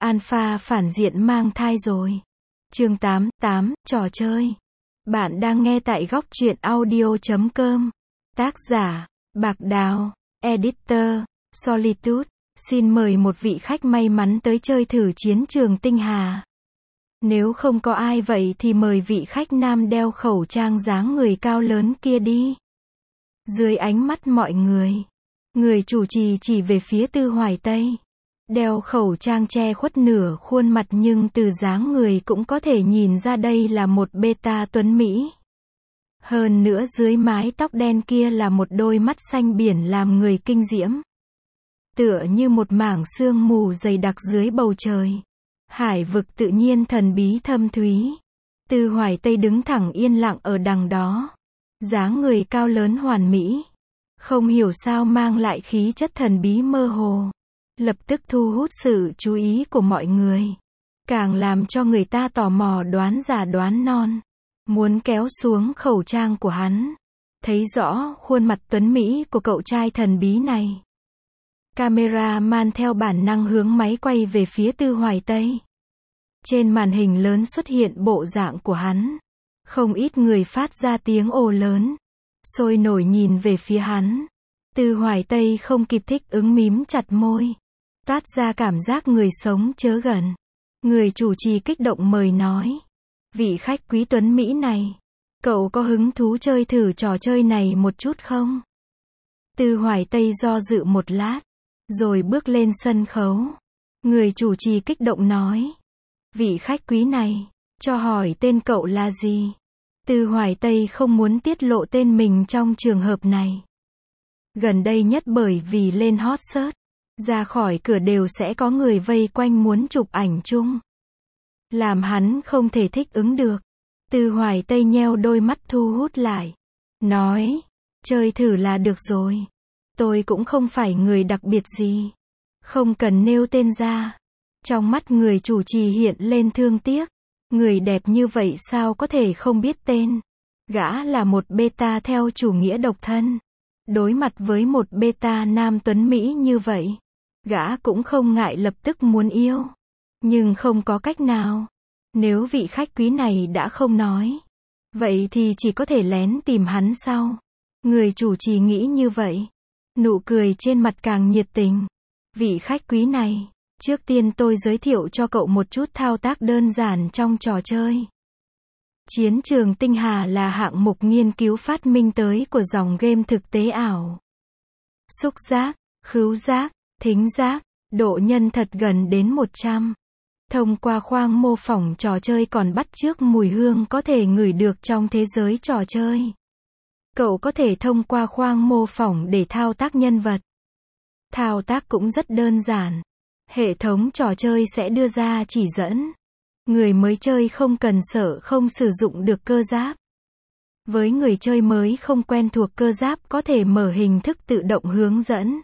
alpha phản diện mang thai rồi. Chương 8, trò chơi. Bạn đang nghe tại góc truyện audio.com. Tác giả, Bạc Đào, Editor, Solitude. Xin mời một vị khách may mắn tới chơi thử chiến trường tinh hà. Nếu không có ai vậy thì mời vị khách nam đeo khẩu trang dáng người cao lớn kia đi. Dưới ánh mắt mọi người chủ trì chỉ về phía Tư Hoài Tây. Đeo khẩu trang che khuất nửa khuôn mặt nhưng từ dáng người cũng có thể nhìn ra đây là một beta tuấn Mỹ. Hơn nữa dưới mái tóc đen kia là một đôi mắt xanh biển làm người kinh diễm. Tựa như một mảng sương mù dày đặc dưới bầu trời. Hải vực tự nhiên thần bí thâm thúy. Tư Hoài Tây đứng thẳng yên lặng ở đằng đó. Dáng người cao lớn hoàn mỹ. Không hiểu sao mang lại khí chất thần bí mơ hồ. Lập tức thu hút sự chú ý của mọi người. Càng làm cho người ta tò mò đoán già đoán non. Muốn kéo xuống khẩu trang của hắn. Thấy rõ khuôn mặt tuấn Mỹ của cậu trai thần bí này. Cameraman theo bản năng hướng máy quay về phía Tư Hoài Tây. Trên màn hình lớn xuất hiện bộ dạng của hắn. Không ít người phát ra tiếng ồ lớn. Sôi nổi nhìn về phía hắn. Tư Hoài Tây không kịp thích ứng mím chặt môi. Toát ra cảm giác người sống chớ gần. Người chủ trì kích động mời nói. Vị khách quý tuấn Mỹ này. Cậu có hứng thú chơi thử trò chơi này một chút không? Tư Hoài Tây do dự một lát. Rồi bước lên sân khấu. Người chủ trì kích động nói. Vị khách quý này. Cho hỏi tên cậu là gì? Tư Hoài Tây không muốn tiết lộ tên mình trong trường hợp này. Gần đây nhất bởi vì lên hot search. Ra khỏi cửa đều sẽ có người vây quanh muốn chụp ảnh chung. Làm hắn không thể thích ứng được. Tư Hoài Tây nheo đôi mắt thu hút lại. Nói. Chơi thử là được rồi. Tôi cũng không phải người đặc biệt gì. Không cần nêu tên ra. Trong mắt người chủ trì hiện lên thương tiếc. Người đẹp như vậy sao có thể không biết tên. Gã là một beta theo chủ nghĩa độc thân. Đối mặt với một beta nam tuấn Mỹ như vậy. Gã cũng không ngại lập tức muốn yêu. Nhưng không có cách nào. Nếu vị khách quý này đã không nói. Vậy thì chỉ có thể lén tìm hắn sau. Người chủ trì nghĩ như vậy. Nụ cười trên mặt càng nhiệt tình. Vị khách quý này. Trước tiên tôi giới thiệu cho cậu một chút thao tác đơn giản trong trò chơi. Chiến trường tinh hà là hạng mục nghiên cứu phát minh tới của dòng game thực tế ảo. Xúc giác, khứu giác, thính giác, độ nhân thật gần đến 100. Thông qua khoang mô phỏng trò chơi còn bắt chước mùi hương có thể ngửi được trong thế giới trò chơi. Cậu có thể thông qua khoang mô phỏng để thao tác nhân vật. Thao tác cũng rất đơn giản. Hệ thống trò chơi sẽ đưa ra chỉ dẫn. Người mới chơi không cần sợ không sử dụng được cơ giáp. Với người chơi mới không quen thuộc cơ giáp có thể mở hình thức tự động hướng dẫn.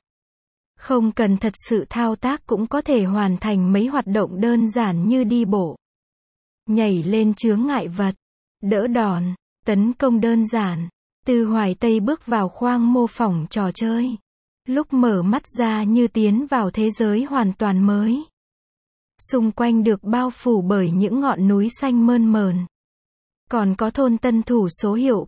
Không cần thật sự thao tác cũng có thể hoàn thành mấy hoạt động đơn giản như đi bộ. Nhảy lên chướng ngại vật. Đỡ đòn. Tấn công đơn giản. Tư Hoài Tây bước vào khoang mô phỏng trò chơi. Lúc mở mắt ra như tiến vào thế giới hoàn toàn mới. Xung quanh được bao phủ bởi những ngọn núi xanh mơn mởn. Còn có thôn tân thủ số hiệu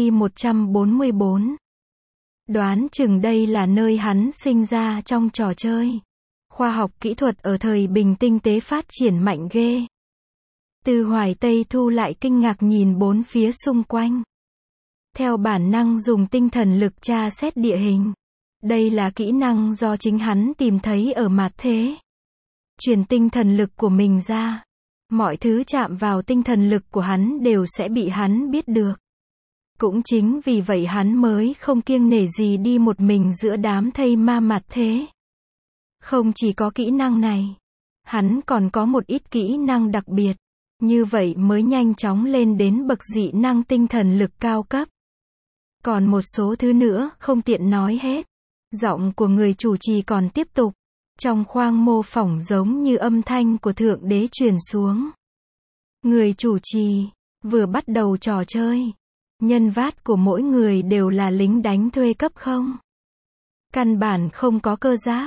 KC-144. Đoán chừng đây là nơi hắn sinh ra trong trò chơi. Khoa học kỹ thuật ở thời bình tinh tế phát triển mạnh ghê. Tư Hoài Tây thu lại kinh ngạc nhìn bốn phía xung quanh. Theo bản năng dùng tinh thần lực tra xét địa hình. Đây là kỹ năng do chính hắn tìm thấy ở mạt thế. Truyền tinh thần lực của mình ra. Mọi thứ chạm vào tinh thần lực của hắn đều sẽ bị hắn biết được. Cũng chính vì vậy hắn mới không kiêng nể gì đi một mình giữa đám thây ma mạt thế. Không chỉ có kỹ năng này. Hắn còn có một ít kỹ năng đặc biệt. Như vậy mới nhanh chóng lên đến bậc dị năng tinh thần lực cao cấp. Còn một số thứ nữa không tiện nói hết. Giọng của người chủ trì còn tiếp tục. Trong khoang mô phỏng giống như âm thanh của Thượng Đế truyền xuống. Người chủ trì vừa bắt đầu trò chơi. Nhân vật của mỗi người đều là lính đánh thuê cấp không. Căn bản không có cơ giáp.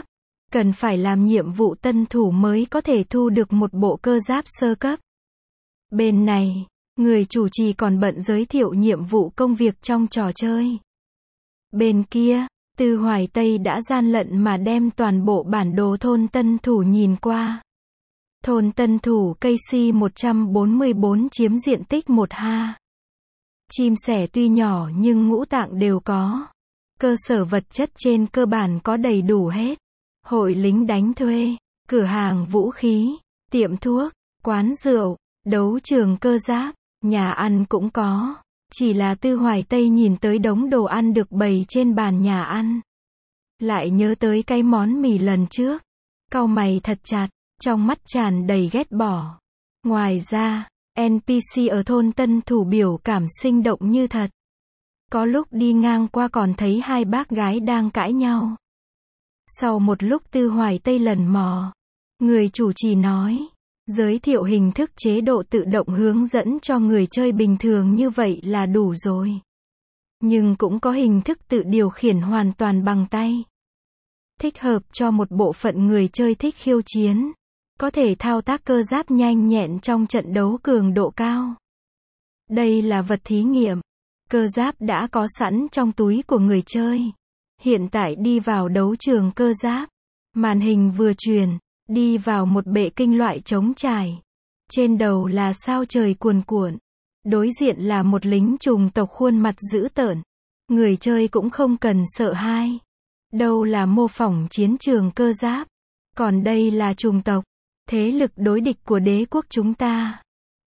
Cần phải làm nhiệm vụ tân thủ mới có thể thu được một bộ cơ giáp sơ cấp. Bên này, người chủ trì còn bận giới thiệu nhiệm vụ công việc trong trò chơi. Bên kia, Tư Hoài Tây đã gian lận mà đem toàn bộ bản đồ thôn tân thủ nhìn qua. Thôn tân thủ KC 144 chiếm diện tích 1 ha. Chim sẻ tuy nhỏ nhưng ngũ tạng đều có. Cơ sở vật chất trên cơ bản có đầy đủ hết. Hội lính đánh thuê, cửa hàng vũ khí, tiệm thuốc, quán rượu, đấu trường cơ giáp, nhà ăn cũng có. Chỉ là Tư Hoài Tây nhìn tới đống đồ ăn được bày trên bàn nhà ăn. Lại nhớ tới cái món mì lần trước. Cau mày thật chặt, trong mắt tràn đầy ghét bỏ. Ngoài ra, NPC ở thôn tân thủ biểu cảm sinh động như thật. Có lúc đi ngang qua còn thấy hai bác gái đang cãi nhau. Sau một lúc Tư Hoài Tây lần mò, người chủ trì nói, giới thiệu hình thức chế độ tự động hướng dẫn cho người chơi bình thường như vậy là đủ rồi. Nhưng cũng có hình thức tự điều khiển hoàn toàn bằng tay. Thích hợp cho một bộ phận người chơi thích khiêu chiến. Có thể thao tác cơ giáp nhanh nhẹn trong trận đấu cường độ cao. Đây là vật thí nghiệm. Cơ giáp đã có sẵn trong túi của người chơi. Hiện tại đi vào đấu trường cơ giáp. Màn hình vừa truyền, đi vào một bệ kinh loại trống trải. Trên đầu là sao trời cuồn cuộn. Đối diện là một lính trùng tộc khuôn mặt dữ tợn. Người chơi cũng không cần sợ hãi. Đâu là mô phỏng chiến trường cơ giáp. Còn đây là trùng tộc. Thế lực đối địch của đế quốc chúng ta.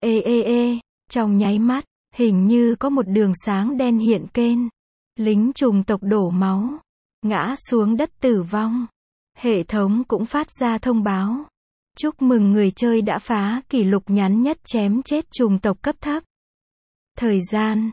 Trong nháy mắt, hình như có một đường sáng đen hiện lên. Lính trùng tộc đổ máu. Ngã xuống đất tử vong. Hệ thống cũng phát ra thông báo. Chúc mừng người chơi đã phá kỷ lục ngắn nhất chém chết trùng tộc cấp thấp. Thời gian,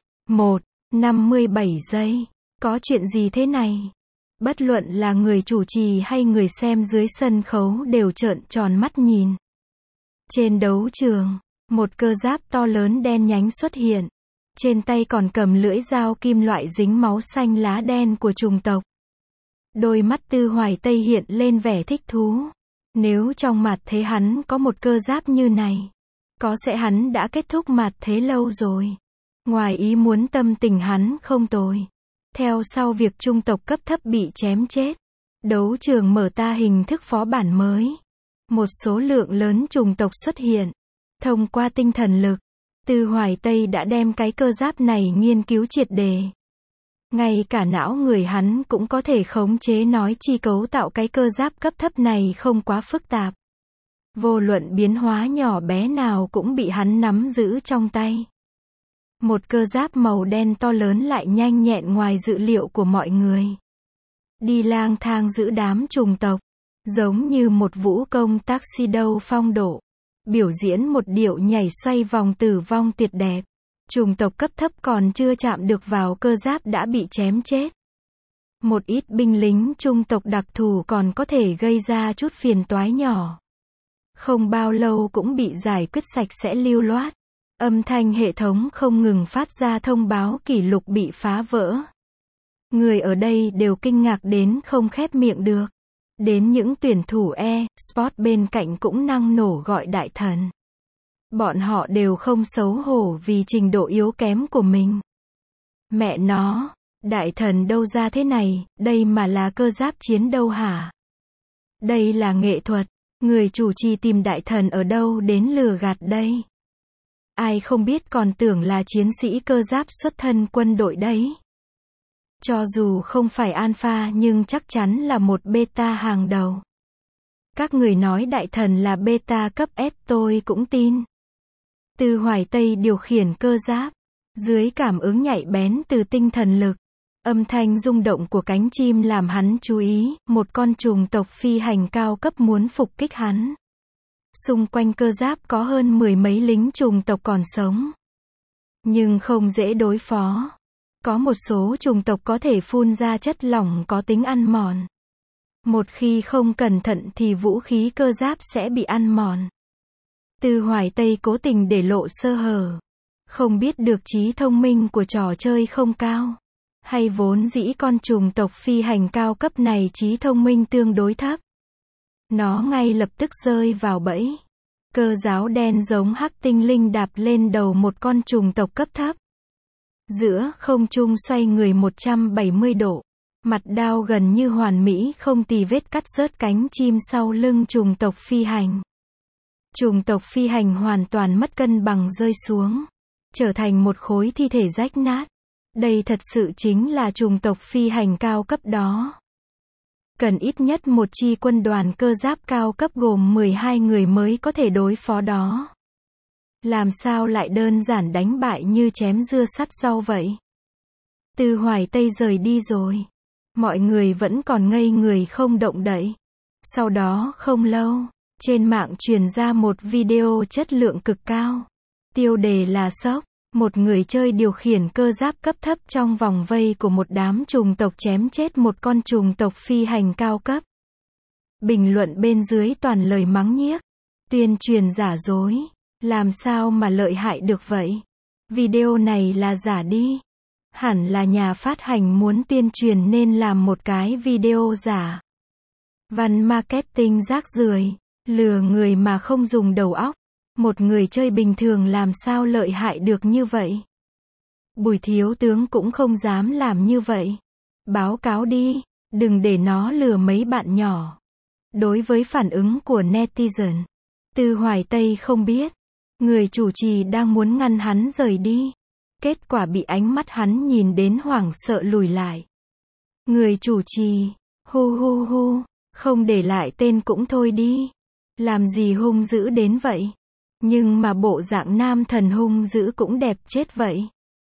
1:57 giây. Có chuyện gì thế này? Bất luận là người chủ trì hay người xem dưới sân khấu đều trợn tròn mắt nhìn. Trên đấu trường, một cơ giáp to lớn đen nhánh xuất hiện. Trên tay còn cầm lưỡi dao kim loại dính máu xanh lá đen của trùng tộc. Đôi mắt Tư Hoài Tây hiện lên vẻ thích thú. Nếu trong mặt thế hắn có một cơ giáp như này, có sẽ hắn đã kết thúc mặt thế lâu rồi. Ngoài ý muốn tâm tình hắn không tồi. Theo sau việc trung tộc cấp thấp bị chém chết, đấu trường mở ra hình thức phó bản mới. Một số lượng lớn trùng tộc xuất hiện. Thông qua tinh thần lực, Tư Hoài Tây đã đem cái cơ giáp này nghiên cứu triệt đề. Ngay cả não người hắn cũng có thể khống chế, nói chi cấu tạo cái cơ giáp cấp thấp này không quá phức tạp. Vô luận biến hóa nhỏ bé nào cũng bị hắn nắm giữ trong tay. Một cơ giáp màu đen to lớn lại nhanh nhẹn ngoài dự liệu của mọi người. Đi lang thang giữ đám trùng tộc, giống như một vũ công tuxedo phong độ. Biểu diễn một điệu nhảy xoay vòng tử vong tuyệt đẹp. Trùng tộc cấp thấp còn chưa chạm được vào cơ giáp đã bị chém chết. Một ít binh lính trung tộc đặc thù còn có thể gây ra chút phiền toái nhỏ. Không bao lâu cũng bị giải quyết sạch sẽ lưu loát. Âm thanh hệ thống không ngừng phát ra thông báo kỷ lục bị phá vỡ. Người ở đây đều kinh ngạc đến không khép miệng được. Đến những tuyển thủ e-sport bên cạnh cũng năng nổ gọi đại thần. Bọn họ đều không xấu hổ vì trình độ yếu kém của mình. Mẹ nó, đại thần đâu ra thế này, đây mà là cơ giáp chiến đâu hả? Đây là nghệ thuật, người chủ trì tìm đại thần ở đâu đến lừa gạt đây? Ai không biết còn tưởng là chiến sĩ cơ giáp xuất thân quân đội đấy. Cho dù không phải alpha nhưng chắc chắn là một beta hàng đầu. Các người nói đại thần là beta cấp S tôi cũng tin. Tư Hoài Tây điều khiển cơ giáp. Dưới cảm ứng nhạy bén từ tinh thần lực, âm thanh rung động của cánh chim làm hắn chú ý, một con trùng tộc phi hành cao cấp muốn phục kích hắn. Xung quanh cơ giáp có hơn 10 mấy lính trùng tộc còn sống. Nhưng không dễ đối phó. Có một số trùng tộc có thể phun ra chất lỏng có tính ăn mòn. Một khi không cẩn thận thì vũ khí cơ giáp sẽ bị ăn mòn. Tư Hoài Tây cố tình để lộ sơ hở. Không biết được trí thông minh của trò chơi không cao. Hay vốn dĩ con trùng tộc phi hành cao cấp này trí thông minh tương đối thấp. Nó ngay lập tức rơi vào bẫy. Cơ giáo đen giống hắc tinh linh đạp lên đầu một con trùng tộc cấp thấp. Giữa không trung xoay người 170 độ. Mặt đao gần như hoàn mỹ không tì vết cắt rớt cánh chim sau lưng trùng tộc phi hành. Trùng tộc phi hành hoàn toàn mất cân bằng rơi xuống. Trở thành một khối thi thể rách nát. Đây thật sự chính là trùng tộc phi hành cao cấp đó. Cần ít nhất một chi quân đoàn cơ giáp cao cấp gồm 12 người mới có thể đối phó đó. Làm sao lại đơn giản đánh bại như chém dưa sắt rau vậy? Từ Hoài Tây rời đi rồi. Mọi người vẫn còn ngây người không động đậy. Sau đó không lâu, trên mạng truyền ra một video chất lượng cực cao. Tiêu đề là sốc. Một người chơi điều khiển cơ giáp cấp thấp trong vòng vây của một đám trùng tộc chém chết một con trùng tộc phi hành cao cấp. Bình luận bên dưới toàn lời mắng nhiếc. Tuyên truyền giả dối. Làm sao mà lợi hại được vậy? Video này là giả đi. Hẳn là nhà phát hành muốn tuyên truyền nên làm một cái video giả. Văn marketing rác rưởi, lừa người mà không dùng đầu óc. Một người chơi bình thường làm sao lợi hại được như vậy? Bùi thiếu tướng cũng không dám làm như vậy. Báo cáo đi, đừng để nó lừa mấy bạn nhỏ. Đối với phản ứng của netizen, Từ Hoài Tây không biết. Người chủ trì đang muốn ngăn hắn rời đi. Kết quả bị ánh mắt hắn nhìn đến hoảng sợ lùi lại. Người chủ trì, hu hu hu, không để lại tên cũng thôi đi. Làm gì hung dữ đến vậy? Nhưng mà bộ dạng nam thần hung dữ cũng đẹp chết vậy.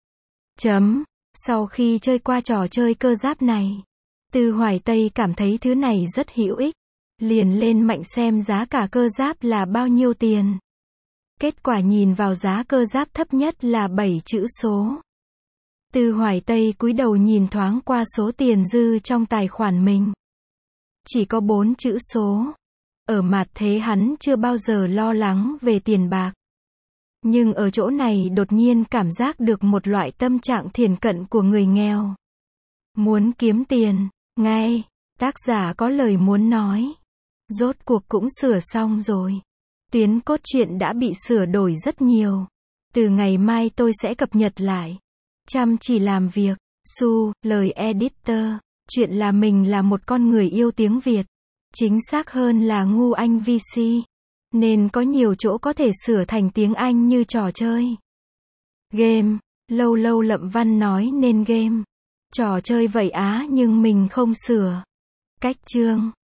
Sau khi chơi qua trò chơi cơ giáp này, Từ Hoài Tây cảm thấy thứ này rất hữu ích. Liền lên mạnh xem giá cả cơ giáp là bao nhiêu tiền. Kết quả nhìn vào giá cơ giáp thấp nhất là 7 chữ số. Từ Hoài Tây cúi đầu nhìn thoáng qua số tiền dư trong tài khoản mình. Chỉ có 4 chữ số. Ở mặt thế hắn chưa bao giờ lo lắng về tiền bạc. Nhưng ở chỗ này đột nhiên cảm giác được một loại tâm trạng thiển cận của người nghèo. Muốn kiếm tiền, ngay, tác giả có lời muốn nói. Rốt cuộc cũng sửa xong rồi. Tuyến cốt truyện đã bị sửa đổi rất nhiều. Từ ngày mai tôi sẽ cập nhật lại. Chăm chỉ làm việc. Su, lời editor. Chuyện là mình là một con người yêu tiếng Việt. Chính xác hơn là ngu Anh VC. Nên có nhiều chỗ có thể sửa thành tiếng Anh như trò chơi. Game. Lâu lâu Lậm Văn nói nên game. Trò chơi vậy á nhưng mình không sửa. Cách chương.